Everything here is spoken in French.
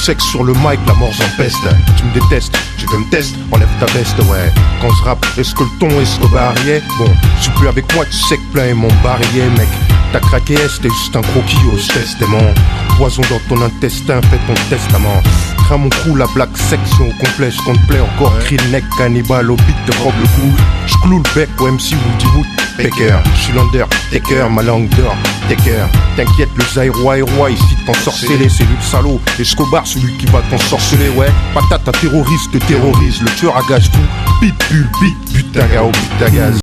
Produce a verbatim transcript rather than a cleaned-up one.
sexe sur le mic, la mort j'en peste. Tu me détestes, tu veux me tester, enlève ta veste, ouais. Quand je rappe, est-ce que le ton est ce que barrière? Bon, je suis plus avec moi, tu sais que plein est mon barillet, mec. T'as craqué, c'était juste un croquis au testament. Poison dans ton intestin, fais ton testament. Crains mon crew, la black section au complet, je compte play encore. Crie le neck, cannibale, au beat, te robe le cou. J'cloue le bec au M C Woody Wood, Baker. J'suis l'under, taker, ma langue d'or, taker. T'inquiète, le Zairo roi ici t'en sorceler, c'est lui le salaud. Et Escobar, celui qui va t'en sorceler, ouais. Patate, un terroriste te terrorise, le tueur à gage fou. Pitbull, beat, putain, gars, au but à gaz.